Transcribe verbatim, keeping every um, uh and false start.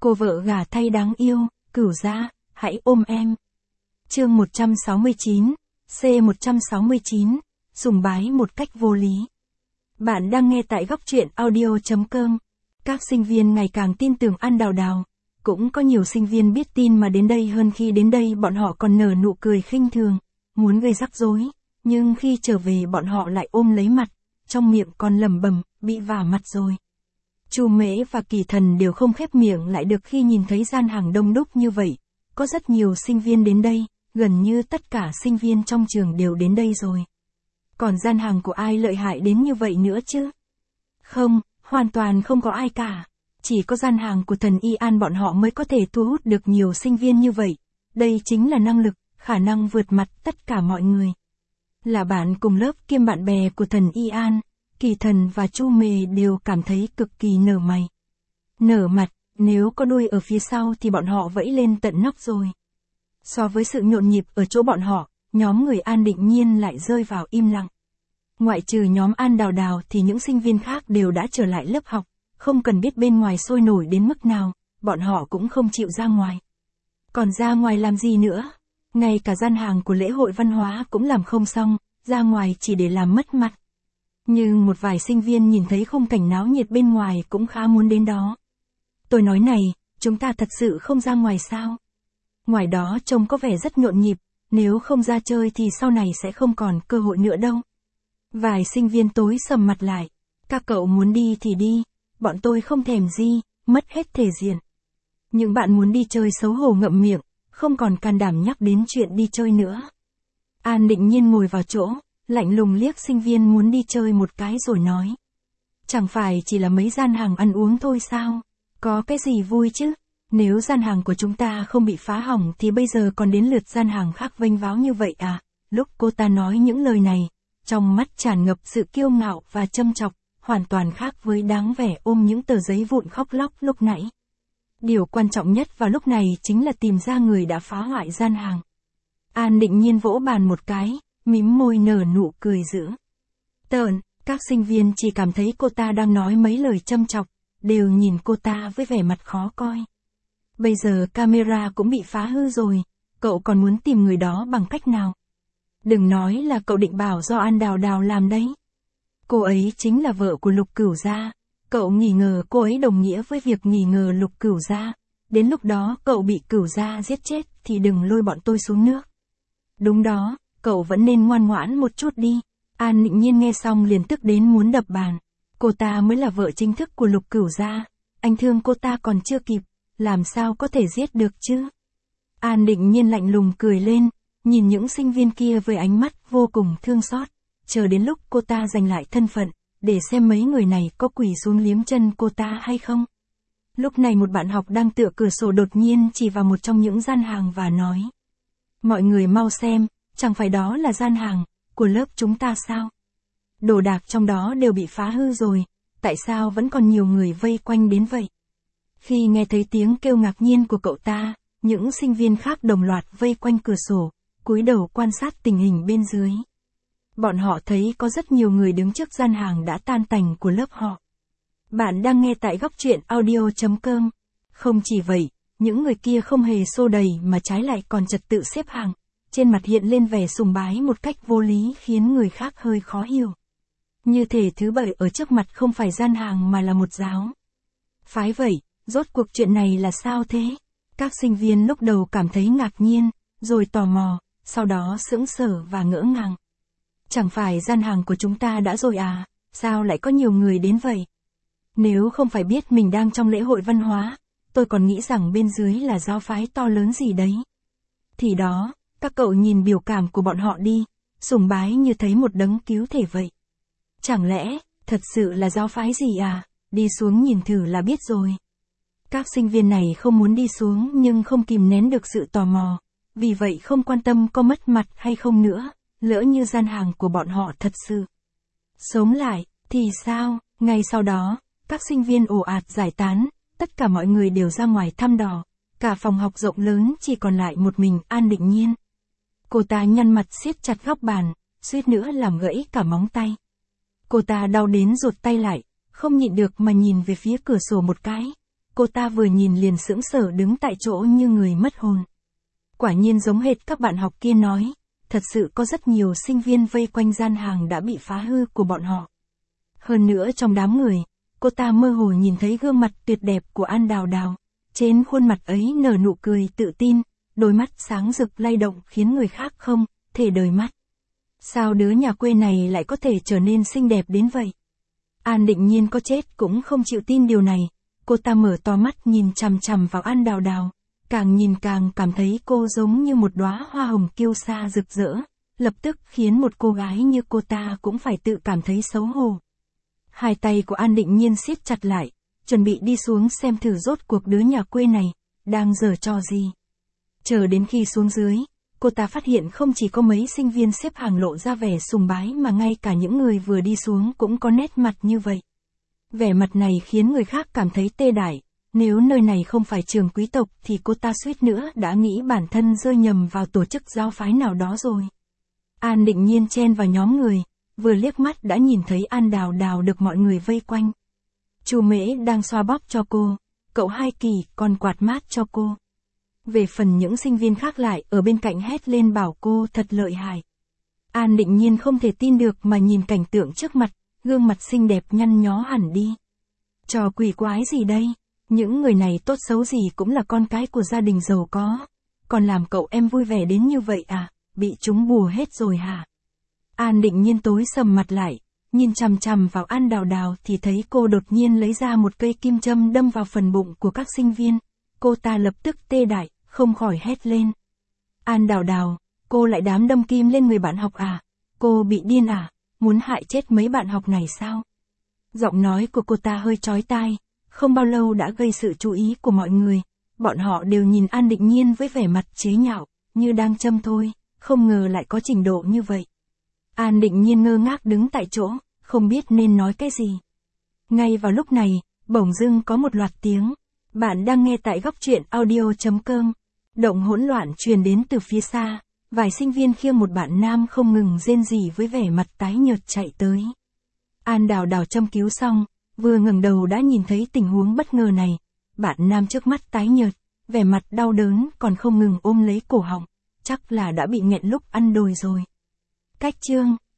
Cô vợ gả thay đáng yêu, Cửu Gia, hãy ôm em. Chương một trăm sáu mươi chín, C một trăm sáu mươi chín, sùng bái một cách vô lý. Bạn đang nghe tại góc truyện audio chấm com. Các sinh viên ngày càng tin tưởng An Đào Đào. Cũng có nhiều sinh viên biết tin mà đến đây hơn khi đến đây bọn họ còn nở nụ cười khinh thường, muốn gây rắc rối, nhưng khi trở về bọn họ lại ôm lấy mặt, trong miệng còn lẩm bẩm, bị vả mặt rồi. Chu Mễ và Kỳ Thần đều không khép miệng lại được khi nhìn thấy gian hàng đông đúc như vậy. Có rất nhiều sinh viên đến đây, gần như tất cả sinh viên trong trường đều đến đây rồi. Còn gian hàng của ai lợi hại đến như vậy nữa chứ? Không, hoàn toàn không có ai cả. Chỉ có gian hàng của thần Y An bọn họ mới có thể thu hút được nhiều sinh viên như vậy. Đây chính là năng lực, khả năng vượt mặt tất cả mọi người. Là bạn cùng lớp kiêm bạn bè của thần Y An, Kỳ Thần và Chu Mề đều cảm thấy cực kỳ nở mày. Nở mặt, nếu có đuôi ở phía sau thì bọn họ vẫy lên tận nóc rồi. So với sự nhộn nhịp ở chỗ bọn họ, nhóm người An Định Nhiên lại rơi vào im lặng. Ngoại trừ nhóm An Đào Đào thì những sinh viên khác đều đã trở lại lớp học, không cần biết bên ngoài sôi nổi đến mức nào, bọn họ cũng không chịu ra ngoài. Còn ra ngoài làm gì nữa? Ngay cả gian hàng của lễ hội văn hóa cũng làm không xong, ra ngoài chỉ để làm mất mặt. Nhưng một vài sinh viên nhìn thấy khung cảnh náo nhiệt bên ngoài cũng khá muốn đến đó. Tôi nói này, chúng ta thật sự không ra ngoài sao? Ngoài đó trông có vẻ rất nhộn nhịp, nếu không ra chơi thì sau này sẽ không còn cơ hội nữa đâu. Vài sinh viên tối sầm mặt lại. Các cậu muốn đi thì đi, bọn tôi không thèm gì, mất hết thể diện. Những bạn muốn đi chơi xấu hổ ngậm miệng, không còn can đảm nhắc đến chuyện đi chơi nữa. An Định Nhiên ngồi vào chỗ, lạnh lùng liếc sinh viên muốn đi chơi một cái rồi nói. Chẳng phải chỉ là mấy gian hàng ăn uống thôi sao? Có cái gì vui chứ? Nếu gian hàng của chúng ta không bị phá hỏng thì bây giờ còn đến lượt gian hàng khác vênh váo như vậy à? Lúc cô ta nói những lời này, trong mắt tràn ngập sự kiêu ngạo và châm chọc, hoàn toàn khác với đáng vẻ ôm những tờ giấy vụn khóc lóc lúc nãy. Điều quan trọng nhất vào lúc này chính là tìm ra người đã phá hoại gian hàng. An Định Nhiên vỗ bàn một cái, mím môi nở nụ cười dữ tợn, các sinh viên chỉ cảm thấy cô ta đang nói mấy lời châm chọc, đều nhìn cô ta với vẻ mặt khó coi. Bây giờ camera cũng bị phá hư rồi, cậu còn muốn tìm người đó bằng cách nào? Đừng nói là cậu định bảo do An Đào Đào làm đấy. Cô ấy chính là vợ của Lục Cửu Gia, cậu nghi ngờ cô ấy đồng nghĩa với việc nghi ngờ Lục Cửu Gia. Đến lúc đó cậu bị Cửu Gia giết chết thì đừng lôi bọn tôi xuống nước. Đúng đó, cậu vẫn nên ngoan ngoãn một chút đi. An Định Nhiên nghe xong liền tức đến muốn đập bàn. Cô ta mới là vợ chính thức của Lục Cửu Gia, anh thương cô ta còn chưa kịp, làm sao có thể giết được chứ? An Định Nhiên lạnh lùng cười lên, nhìn những sinh viên kia với ánh mắt vô cùng thương xót, chờ đến lúc cô ta giành lại thân phận, để xem mấy người này có quỳ xuống liếm chân cô ta hay không. Lúc này một bạn học đang tựa cửa sổ đột nhiên chỉ vào một trong những gian hàng và nói. Mọi người mau xem, chẳng phải đó là gian hàng của lớp chúng ta sao? Đồ đạc trong đó đều bị phá hư rồi, tại sao vẫn còn nhiều người vây quanh đến vậy? Khi nghe thấy tiếng kêu ngạc nhiên của cậu ta, những sinh viên khác đồng loạt vây quanh cửa sổ, cúi đầu quan sát tình hình bên dưới. Bọn họ thấy có rất nhiều người đứng trước gian hàng đã tan tành của lớp họ. Bạn đang nghe tại góc truyện audio chấm com. Không chỉ vậy, những người kia không hề xô đẩy mà trái lại còn trật tự xếp hàng, trên mặt hiện lên vẻ sùng bái một cách vô lý khiến người khác hơi khó hiểu. Như thể thứ bảy ở trước mặt không phải gian hàng mà là một giáo phái vậy, rốt cuộc chuyện này là sao thế? Các sinh viên lúc đầu cảm thấy ngạc nhiên, rồi tò mò, sau đó sững sờ và ngỡ ngàng. Chẳng phải gian hàng của chúng ta đã rồi à, sao lại có nhiều người đến vậy? Nếu không phải biết mình đang trong lễ hội văn hóa, tôi còn nghĩ rằng bên dưới là giáo phái to lớn gì đấy. Thì đó, các cậu nhìn biểu cảm của bọn họ đi, sùng bái như thấy một đấng cứu thể vậy. Chẳng lẽ, thật sự là giáo phái gì à, đi xuống nhìn thử là biết rồi. Các sinh viên này không muốn đi xuống nhưng không kìm nén được sự tò mò, vì vậy không quan tâm có mất mặt hay không nữa, lỡ như gian hàng của bọn họ thật sự sống lại, thì sao? Ngay sau đó, các sinh viên ồ ạt giải tán, tất cả mọi người đều ra ngoài thăm dò, cả phòng học rộng lớn chỉ còn lại một mình An Định Nhiên. Cô ta nhăn mặt siết chặt góc bàn, suýt nữa làm gãy cả móng tay. Cô ta đau đến rụt tay lại, không nhịn được mà nhìn về phía cửa sổ một cái. cô ta vừa nhìn liền sững sờ đứng tại chỗ như người mất hồn. Quả nhiên giống hệt các bạn học kia nói, thật sự có rất nhiều sinh viên vây quanh gian hàng đã bị phá hư của bọn họ. Hơn nữa trong đám người, cô ta mơ hồ nhìn thấy gương mặt tuyệt đẹp của An Đào Đào. Trên khuôn mặt ấy nở nụ cười tự tin, đôi mắt sáng rực lay động khiến người khác không thể rời mắt. Sao đứa nhà quê này lại có thể trở nên xinh đẹp đến vậy? An Định Nhiên có chết cũng không chịu tin điều này. Cô ta mở to mắt nhìn chằm chằm vào An Đào Đào. Càng nhìn càng cảm thấy cô giống như một đóa hoa hồng kiêu sa rực rỡ. Lập tức khiến một cô gái như cô ta cũng phải tự cảm thấy xấu hổ. Hai tay của An Định Nhiên siết chặt lại, chuẩn bị đi xuống xem thử rốt cuộc đứa nhà quê này đang giở trò gì. Chờ đến khi xuống dưới, cô ta phát hiện không chỉ có mấy sinh viên xếp hàng lộ ra vẻ sùng bái mà ngay cả những người vừa đi xuống cũng có nét mặt như vậy. Vẻ mặt này khiến người khác cảm thấy tê dại, nếu nơi này không phải trường quý tộc thì cô ta suýt nữa đã nghĩ bản thân rơi nhầm vào tổ chức giáo phái nào đó rồi. An Định Nhiên chen vào nhóm người, vừa liếc mắt đã nhìn thấy An Đào Đào được mọi người vây quanh. Chu Mễ đang xoa bóp cho cô, cậu Hai Kỳ còn quạt mát cho cô. Về phần những sinh viên khác lại ở bên cạnh hét lên bảo cô thật lợi hại. An Định Nhiên không thể tin được mà nhìn cảnh tượng trước mặt, gương mặt xinh đẹp nhăn nhó hẳn đi. Trò quỷ quái gì đây? Những người này tốt xấu gì cũng là con cái của gia đình giàu có. Còn làm cậu em vui vẻ đến như vậy à? Bị chúng bùa hết rồi hả? An Định Nhiên tối sầm mặt lại, nhìn chằm chằm vào An Đào Đào thì thấy cô đột nhiên lấy ra một cây kim châm đâm vào phần bụng của các sinh viên. Cô ta lập tức tê dại, không khỏi hét lên. An Đào Đào, cô lại dám đâm kim lên người bạn học à? Cô bị điên à? Muốn hại chết mấy bạn học này sao? Giọng nói của cô ta hơi chói tai, không bao lâu đã gây sự chú ý của mọi người. Bọn họ đều nhìn An Định Nhiên với vẻ mặt chế nhạo, như đang châm thôi, không ngờ lại có trình độ như vậy. An Định Nhiên ngơ ngác đứng tại chỗ, không biết nên nói cái gì. Ngay vào lúc này, bỗng dưng có một loạt tiếng. Bạn đang nghe tại góc truyện audio chấm com. Động hỗn loạn truyền đến từ phía xa, vài sinh viên khiêng một bạn nam không ngừng rên rỉ với vẻ mặt tái nhợt chạy tới. An Đào Đào châm cứu xong, vừa ngẩng đầu đã nhìn thấy tình huống bất ngờ này. Bạn nam trước mắt tái nhợt, vẻ mặt đau đớn còn không ngừng ôm lấy cổ họng, chắc là đã bị nghẹn lúc ăn đồi rồi. Cách chương